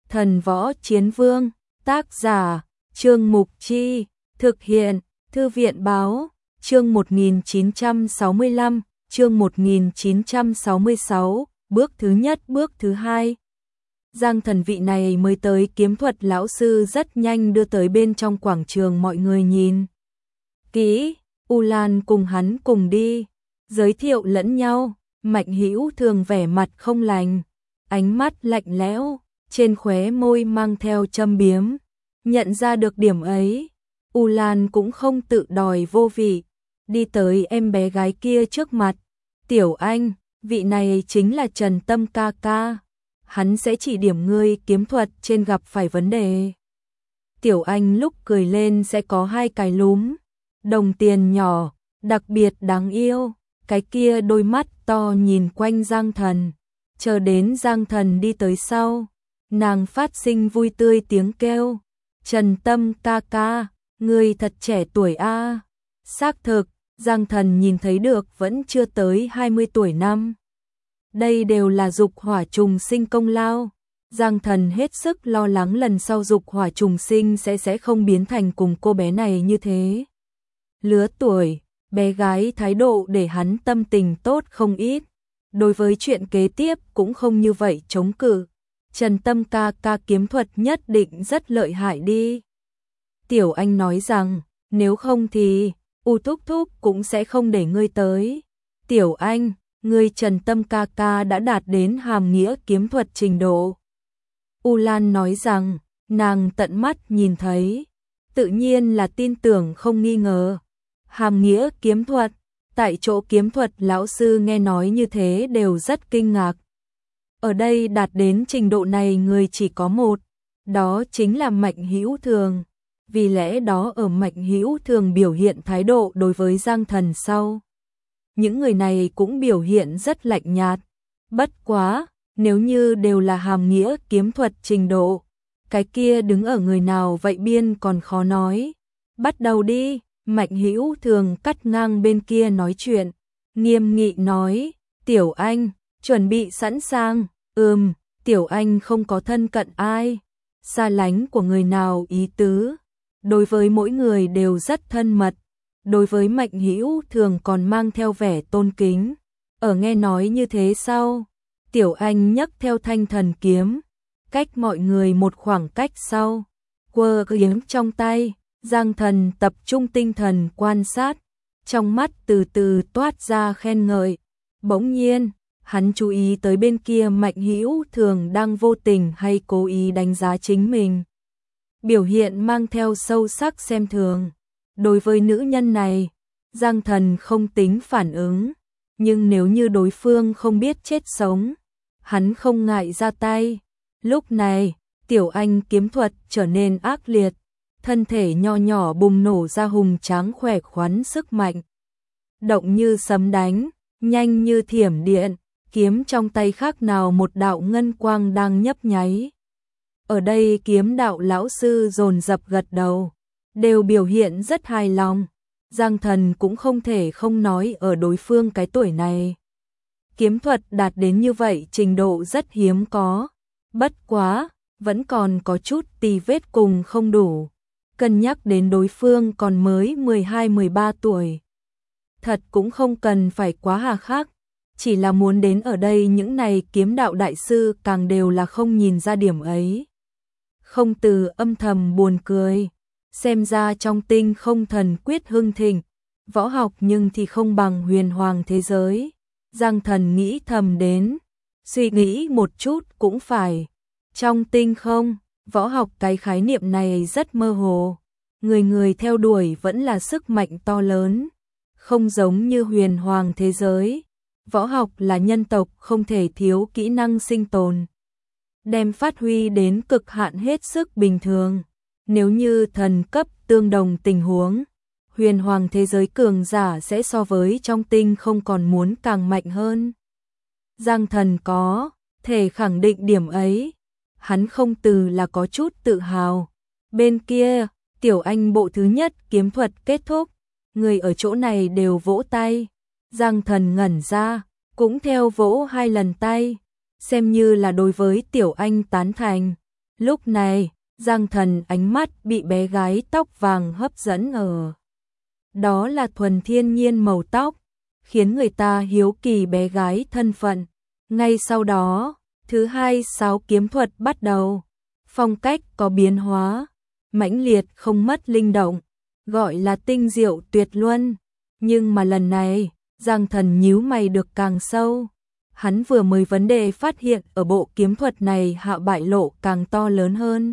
Thần Võ Chiến Vương, tác giả, Trương Mục Chi, thực hiện, Thư viện Báo, chương 1965, chương 1966, bước thứ nhất, bước thứ hai. Giang Thần vị này mới tới kiếm thuật lão sư rất nhanh đưa tới bên trong quảng trường, mọi người nhìn kỹ, U Lan cùng hắn cùng đi, giới thiệu lẫn nhau. Mạnh Hữu Thường vẻ mặt không lành, ánh mắt lạnh lẽo, trên khóe môi mang theo châm biếm. Nhận ra được điểm ấy, U Lan cũng không tự đòi vô vị, đi tới em bé gái kia trước mặt. Tiểu Anh, vị này chính là Trần Tâm ca ca, hắn sẽ chỉ điểm ngươi kiếm thuật trên gặp phải vấn đề. Tiểu Anh lúc cười lên sẽ có hai cái lúm đồng tiền nhỏ, đặc biệt đáng yêu. Cái kia đôi mắt to nhìn quanh Giang Thần, chờ đến Giang Thần đi tới sau, nàng phát sinh vui tươi tiếng kêu. Trần Tâm ca ca, ngươi thật trẻ tuổi a. Xác thực, Giang Thần nhìn thấy được vẫn chưa tới 20 tuổi năm. Đây đều là dục hỏa trùng sinh công lao. Giang Thần hết sức lo lắng lần sau dục hỏa trùng sinh sẽ không biến thành cùng cô bé này như thế. Lứa tuổi, bé gái thái độ để hắn tâm tình tốt không ít. Đối với chuyện kế tiếp cũng không như vậy chống cự. Trần Tâm ca ca kiếm thuật nhất định rất lợi hại đi. Tiểu Anh nói rằng, nếu không thì U Thúc Thúc cũng sẽ không để ngươi tới. Tiểu Anh, ngươi Trần Tâm ca ca đã đạt đến hàm nghĩa kiếm thuật trình độ. U Lan nói rằng, nàng tận mắt nhìn thấy, tự nhiên là tin tưởng không nghi ngờ. Hàm nghĩa kiếm thuật, tại chỗ kiếm thuật lão sư nghe nói như thế đều rất kinh ngạc. Ở đây đạt đến trình độ này người chỉ có một, đó chính là Mạnh Hữu Thường. Vì lẽ đó ở Mạnh Hữu Thường biểu hiện thái độ đối với Giang Thần sau, những người này cũng biểu hiện rất lạnh nhạt. Bất quá, nếu như đều là hàm nghĩa kiếm thuật trình độ, cái kia đứng ở người nào vậy biên còn khó nói. Bắt đầu đi. Mạnh Hữu Thường cắt ngang bên kia nói chuyện, nghiêm nghị nói, Tiểu Anh, chuẩn bị sẵn sàng. Tiểu Anh không có thân cận ai, xa lánh của người nào ý tứ, đối với mỗi người đều rất thân mật, đối với Mạnh Hữu Thường còn mang theo vẻ tôn kính. Ở nghe nói như thế sau, Tiểu Anh nhấc theo thanh thần kiếm, cách mọi người một khoảng cách sau, quơ kiếm trong tay. Giang Thần tập trung tinh thần quan sát, trong mắt từ từ toát ra khen ngợi. Bỗng nhiên, hắn chú ý tới bên kia Mạnh Hữu Thường đang vô tình hay cố ý đánh giá chính mình. Biểu hiện mang theo sâu sắc xem thường. Đối với nữ nhân này, Giang Thần không tính phản ứng, nhưng nếu như đối phương không biết chết sống, hắn không ngại ra tay. Lúc này, Tiểu Anh kiếm thuật trở nên ác liệt. Thân thể nho nhỏ bùng nổ ra hùng tráng khỏe khoắn sức mạnh. Động như sấm đánh, nhanh như thiểm điện, kiếm trong tay khác nào một đạo ngân quang đang nhấp nháy. Ở đây kiếm đạo lão sư dồn dập gật đầu, đều biểu hiện rất hài lòng. Giang Thần cũng không thể không nói ở đối phương cái tuổi này. Kiếm thuật đạt đến như vậy trình độ rất hiếm có. Bất quá, vẫn còn có chút tì vết cùng không đủ. Cân nhắc đến đối phương còn mới 12-13 tuổi. Thật cũng không cần phải quá hà khắc, chỉ là muốn đến ở đây những này kiếm đạo đại sư càng đều là không nhìn ra điểm ấy. Không từ âm thầm buồn cười, xem ra trong tinh không thần quyết hưng thịnh, võ học nhưng thì không bằng huyền hoàng thế giới. Giang Thần nghĩ thầm đến, suy nghĩ một chút cũng phải. Trong tinh không, võ học cái khái niệm này rất mơ hồ, người người theo đuổi vẫn là sức mạnh to lớn, không giống như huyền hoàng thế giới, võ học là nhân tộc không thể thiếu kỹ năng sinh tồn, đem phát huy đến cực hạn hết sức bình thường. Nếu như thần cấp tương đồng tình huống, huyền hoàng thế giới cường giả sẽ so với trong tinh không còn muốn càng mạnh hơn. Giang Thần có thể khẳng định điểm ấy. Hắn không từ là có chút tự hào. Bên kia, Tiểu Anh bộ thứ nhất kiếm thuật kết thúc, người ở chỗ này đều vỗ tay. Giang Thần ngẩn ra, cũng theo vỗ 2 lần tay, xem như là đối với Tiểu Anh tán thành. Lúc này, Giang Thần ánh mắt bị bé gái tóc vàng hấp dẫn ở. Đó là thuần thiên nhiên màu tóc, khiến người ta hiếu kỳ bé gái thân phận. Ngay sau đó, thứ hai sáo kiếm thuật bắt đầu. Phong cách có biến hóa, mãnh liệt không mất linh động, gọi là tinh diệu tuyệt luân. Nhưng mà lần này, Giang Thần nhíu mày được càng sâu. Hắn vừa mới vấn đề phát hiện ở bộ kiếm thuật này hạ bại lộ càng to lớn hơn.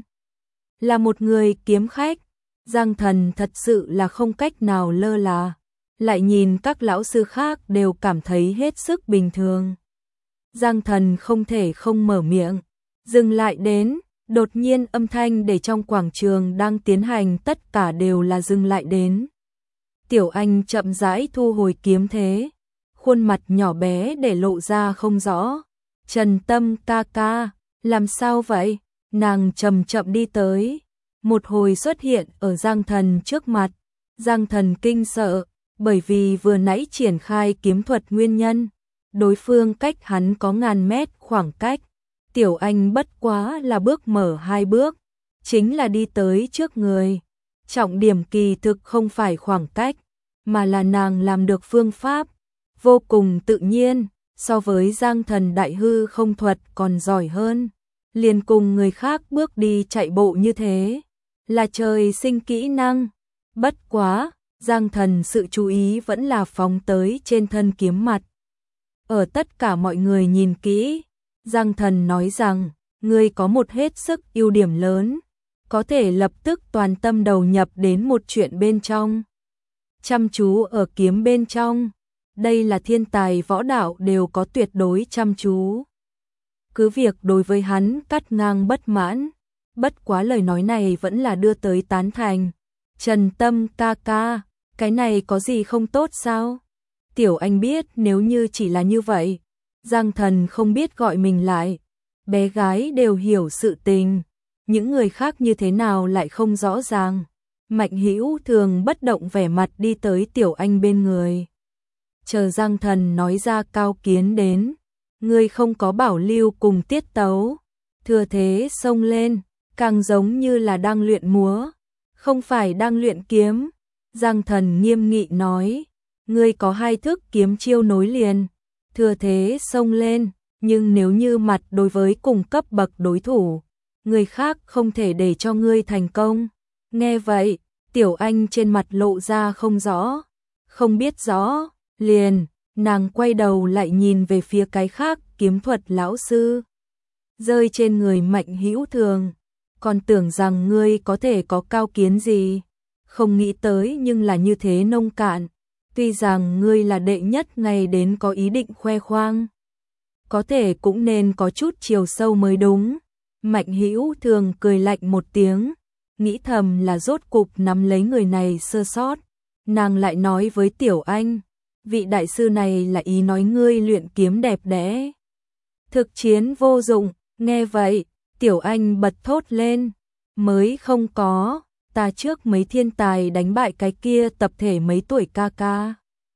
Là một người kiếm khách, Giang Thần thật sự là không cách nào lơ là. Lại nhìn các lão sư khác đều cảm thấy hết sức bình thường. Giang Thần không thể không mở miệng. Dừng lại đến, đột nhiên âm thanh để trong quảng trường đang tiến hành tất cả đều là dừng lại đến. Tiểu Anh chậm rãi thu hồi kiếm thế. Khuôn mặt nhỏ bé để lộ ra không rõ. Trần Tâm ca ca, làm sao vậy? Nàng chậm chậm đi tới. Một hồi xuất hiện ở Giang Thần trước mặt. Giang Thần kinh sợ, bởi vì vừa nãy triển khai kiếm thuật nguyên nhân. Đối phương cách hắn có ngàn mét khoảng cách. Tiểu Anh bất quá là bước mở 2 bước. Chính là đi tới trước người. Trọng điểm kỳ thực không phải khoảng cách, mà là nàng làm được phương pháp. Vô cùng tự nhiên, so với Giang Thần đại hư không thuật còn giỏi hơn. Liền cùng người khác bước đi chạy bộ như thế. Là trời sinh kỹ năng. Bất quá, Giang Thần sự chú ý vẫn là phóng tới trên thân kiếm mặt. Ở tất cả mọi người nhìn kỹ, Giang Thần nói rằng, ngươi có một hết sức ưu điểm lớn, có thể lập tức toàn tâm đầu nhập đến một chuyện bên trong. Chăm chú ở kiếm bên trong, đây là thiên tài võ đạo đều có tuyệt đối chăm chú. Cứ việc đối với hắn cắt ngang bất mãn, bất quá lời nói này vẫn là đưa tới tán thành. Trần Tâm ca ca, cái này có gì không tốt sao? Tiểu Anh biết nếu như chỉ là như vậy, Giang Thần không biết gọi mình lại. Bé gái đều hiểu sự tình, những người khác như thế nào lại không rõ ràng. Mạnh Hữu thường bất động vẻ mặt đi tới Tiểu Anh bên người. Chờ Giang Thần nói ra cao kiến đến, ngươi không có bảo lưu cùng tiết tấu, thừa thế xông lên, càng giống như là đang luyện múa, không phải đang luyện kiếm. Giang Thần nghiêm nghị nói, ngươi có 2 thức kiếm chiêu nối liền, thừa thế xông lên, nhưng nếu như mặt đối với cùng cấp bậc đối thủ, người khác không thể để cho ngươi thành công. Nghe vậy, Tiểu Anh trên mặt lộ ra không rõ, không biết rõ, liền, nàng quay đầu lại nhìn về phía cái khác kiếm thuật lão sư. Rơi trên người Mạnh Hữu Thường, còn tưởng rằng ngươi có thể có cao kiến gì, không nghĩ tới nhưng là như thế nông cạn. Tuy rằng ngươi là đệ nhất ngày đến có ý định khoe khoang, có thể cũng nên có chút chiều sâu mới đúng. Mạnh Hữu Thường cười lạnh một tiếng, nghĩ thầm là rốt cục nắm lấy người này sơ sót. Nàng lại nói với Tiểu Anh, vị đại sư này là ý nói ngươi luyện kiếm đẹp đẽ, thực chiến vô dụng. Nghe vậy, Tiểu Anh bật thốt lên, mới không có, ta trước mấy thiên tài đánh bại cái kia tập thể mấy tuổi ca ca.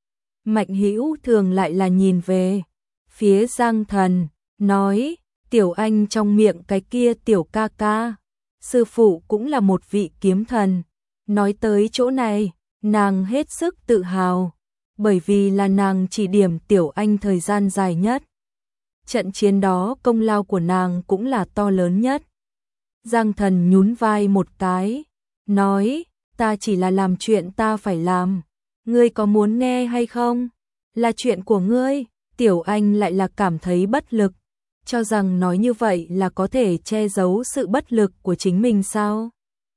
Mạnh Hữu Thường lại là nhìn về phía Giang Thần, nói, Tiểu Anh trong miệng cái kia tiểu ca ca, sư phụ cũng là một vị kiếm thần. Nói tới chỗ này, nàng hết sức tự hào, bởi vì là nàng chỉ điểm Tiểu Anh thời gian dài nhất. Trận chiến đó công lao của nàng cũng là to lớn nhất. Giang Thần nhún vai một cái, nói, ta chỉ là làm chuyện ta phải làm, ngươi có muốn nghe hay không? Là chuyện của ngươi. Tiểu Anh lại là cảm thấy bất lực, cho rằng nói như vậy là có thể che giấu sự bất lực của chính mình sao?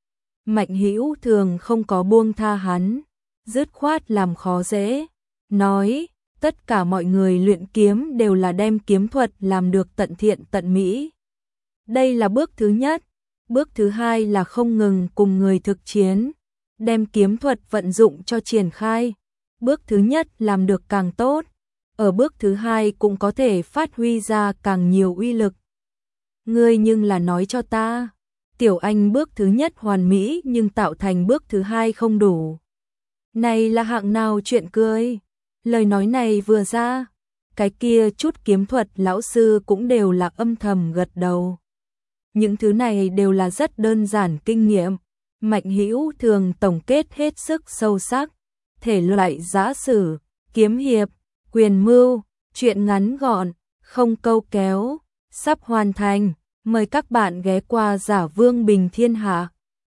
Mạnh Hữu Thường không có buông tha hắn, dứt khoát làm khó dễ, nói, tất cả mọi người luyện kiếm đều là đem kiếm thuật làm được tận thiện tận mỹ. Đây là bước thứ nhất. Bước thứ hai là không ngừng cùng người thực chiến, đem kiếm thuật vận dụng cho triển khai. Bước thứ nhất làm được càng tốt, ở bước thứ hai cũng có thể phát huy ra càng nhiều uy lực. Ngươi nhưng là nói cho ta, Tiểu Anh bước thứ nhất hoàn mỹ nhưng tạo thành bước thứ hai không đủ. Này là hạng nào chuyện cười? Lời nói này vừa ra, cái kia chút kiếm thuật lão sư cũng đều là âm thầm gật đầu. những thứ này đều là rất đơn giản kinh nghiệm. Mạnh Hữu thường tổng kết hết sức sâu sắc, thể loại giã sử, kiếm hiệp, quyền mưu, truyện ngắn gọn, không câu kéo, sắp hoàn thành. Mời các bạn ghé qua Giả Vương Bình Thiên Hạ.